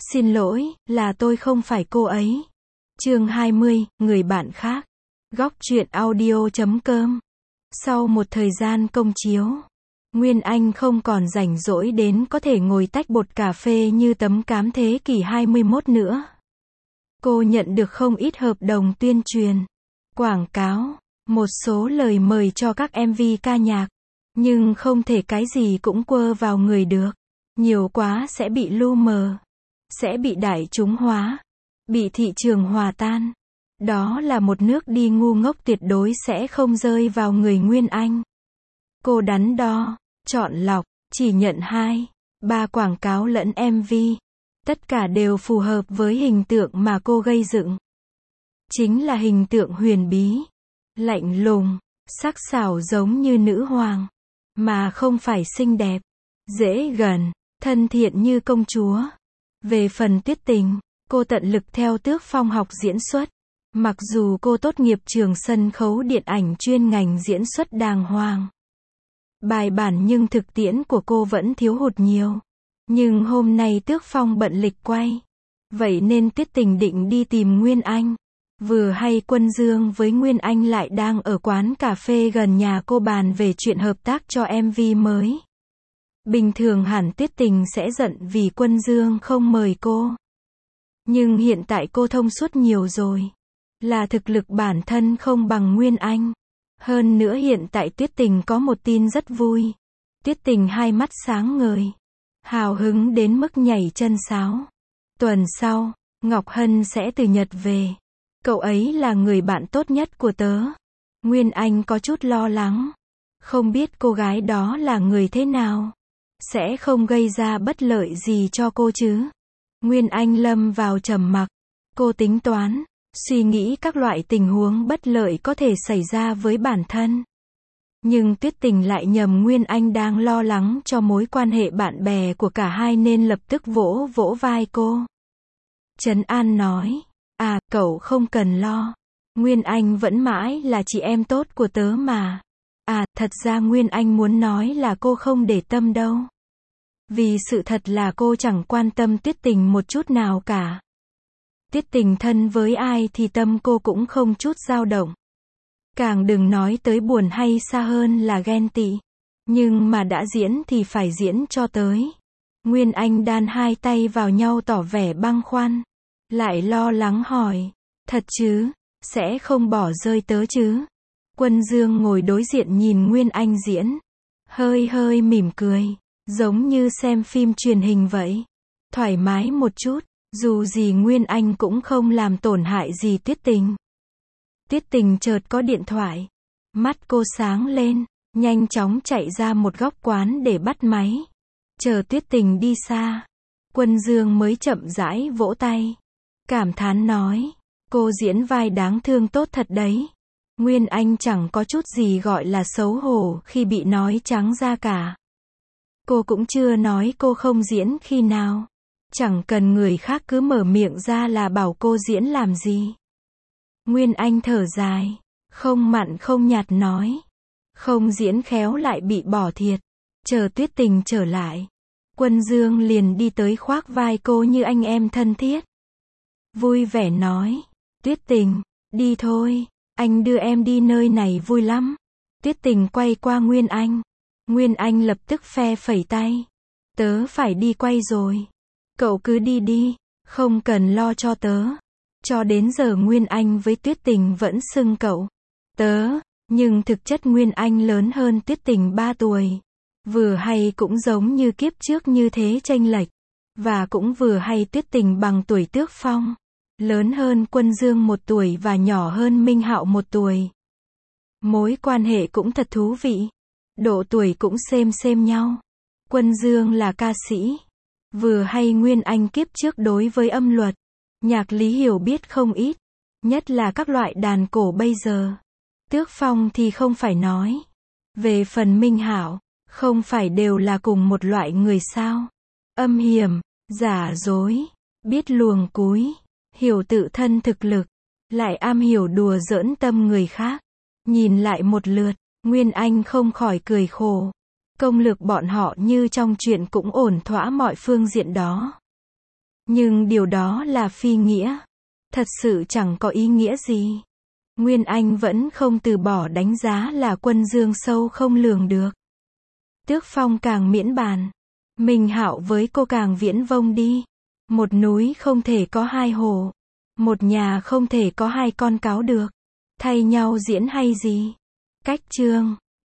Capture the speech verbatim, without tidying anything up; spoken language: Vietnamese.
Xin lỗi, là tôi không phải cô ấy. Chương hai mươi, người bạn khác. Góc truyện audio chấm com. Sau một thời gian công chiếu, Nguyên Anh không còn rảnh rỗi đến có thể ngồi tách bột cà phê như tấm cám thế kỷ hai mươi mốt nữa. Cô nhận được không ít hợp đồng tuyên truyền, quảng cáo, một số lời mời cho các em vê ca nhạc, nhưng không thể cái gì cũng quơ vào người được. Nhiều quá sẽ bị lu mờ, sẽ bị đại chúng hóa, bị thị trường hòa tan. Đó là một nước đi ngu ngốc tuyệt đối sẽ không rơi vào người Nguyên Anh. Cô đắn đo, chọn lọc, chỉ nhận hai, ba quảng cáo lẫn em vê. Tất cả đều phù hợp với hình tượng mà cô gây dựng. Chính là hình tượng huyền bí, lạnh lùng, sắc sảo giống như nữ hoàng, mà không phải xinh đẹp, dễ gần, thân thiện như công chúa. Về phần Tuyết Tình, cô tận lực theo Tước Phong học diễn xuất. Mặc dù cô tốt nghiệp trường sân khấu điện ảnh chuyên ngành diễn xuất đàng hoàng, bài bản, nhưng thực tiễn của cô vẫn thiếu hụt nhiều. Nhưng hôm nay Tước Phong bận lịch quay, vậy nên Tuyết Tình định đi tìm Nguyên Anh. Vừa hay Quân Dương với Nguyên Anh lại đang ở quán cà phê gần nhà cô bàn về chuyện hợp tác cho em vê mới. Bình thường hẳn Tuyết Tình sẽ giận vì Quân Dương không mời cô. Nhưng hiện tại cô thông suốt nhiều rồi. Là thực lực bản thân không bằng Nguyên Anh. Hơn nữa hiện tại Tuyết Tình có một tin rất vui. Tuyết Tình hai mắt sáng ngời, hào hứng đến mức nhảy chân sáo. Tuần sau, Ngọc Hân sẽ từ Nhật về. Cậu ấy là người bạn tốt nhất của tớ. Nguyên Anh có chút lo lắng. Không biết cô gái đó là người thế nào. Sẽ không gây ra bất lợi gì cho cô chứ. Nguyên Anh lâm vào trầm mặc. Cô tính toán, suy nghĩ các loại tình huống bất lợi có thể xảy ra với bản thân. Nhưng Tuyết Tình lại nhầm Nguyên Anh đang lo lắng cho mối quan hệ bạn bè của cả hai nên lập tức vỗ vỗ vai cô. Trấn an nói, à, cậu không cần lo. Nguyên Anh vẫn mãi là chị em tốt của tớ mà. À, thật ra Nguyên Anh muốn nói là cô không để tâm đâu. Vì sự thật là cô chẳng quan tâm Tuyết Tình một chút nào cả. Tuyết Tình thân với ai thì tâm cô cũng không chút dao động. Càng đừng nói tới buồn hay xa hơn là ghen tị. Nhưng mà đã diễn thì phải diễn cho tới. Nguyên Anh đan hai tay vào nhau tỏ vẻ băn khoăn. Lại lo lắng hỏi, thật chứ, sẽ không bỏ rơi tớ chứ? Quân Dương ngồi đối diện nhìn Nguyên Anh diễn. Hơi hơi mỉm cười, giống như xem phim truyền hình vậy. Thoải mái một chút, dù gì Nguyên Anh cũng không làm tổn hại gì Tuyết Tình. Tuyết Tình chợt có điện thoại. Mắt cô sáng lên, nhanh chóng chạy ra một góc quán để bắt máy. Chờ Tuyết Tình đi xa, Quân Dương mới chậm rãi vỗ tay. Cảm thán nói, cô diễn vai đáng thương tốt thật đấy. Nguyên Anh chẳng có chút gì gọi là xấu hổ khi bị nói trắng ra cả. Cô cũng chưa nói cô không diễn khi nào. Chẳng cần người khác cứ mở miệng ra là bảo cô diễn làm gì. Nguyên Anh thở dài, không mặn không nhạt nói. Không diễn khéo lại bị bỏ thiệt. Chờ Tuyết Tình trở lại, Quân Dương liền đi tới khoác vai cô như anh em thân thiết. Vui vẻ nói, Tuyết Tình, đi thôi, anh đưa em đi nơi này vui lắm. Tuyết Tình quay qua Nguyên Anh. Nguyên Anh lập tức phe phẩy tay. Tớ phải đi quay rồi. Cậu cứ đi đi, không cần lo cho tớ. Cho đến giờ Nguyên Anh với Tuyết Tình vẫn xưng cậu, tớ, nhưng thực chất Nguyên Anh lớn hơn Tuyết Tình ba tuổi. Vừa hay cũng giống như kiếp trước như thế chênh lệch. Và cũng vừa hay Tuyết Tình bằng tuổi Tước Phong. Lớn hơn Quân Dương một tuổi và nhỏ hơn Minh Hạo một tuổi. Mối quan hệ cũng thật thú vị. Độ tuổi cũng xem xem nhau. Quân Dương là ca sĩ. Vừa hay Nguyên Anh kiếp trước đối với âm luật, nhạc lý hiểu biết không ít. Nhất là các loại đàn cổ bây giờ. Tước Phong thì không phải nói. Về phần Minh Hạo, không phải đều là cùng một loại người sao? Âm hiểm, giả dối, biết luồng cúi, hiểu tự thân thực lực, lại am hiểu đùa giỡn tâm người khác. Nhìn lại một lượt, Nguyên Anh không khỏi cười khổ. Công lược bọn họ như trong chuyện cũng ổn thỏa mọi phương diện đó. Nhưng điều đó là phi nghĩa. Thật sự chẳng có ý nghĩa gì. Nguyên Anh vẫn không từ bỏ đánh giá là Quân Dương sâu không lường được. Tước Phong càng miễn bàn. Minh Hạo với cô càng viễn vông đi. Một núi không thể có hai hồ. Một nhà không thể có hai con cáo được. Thay nhau diễn hay gì? Cách chương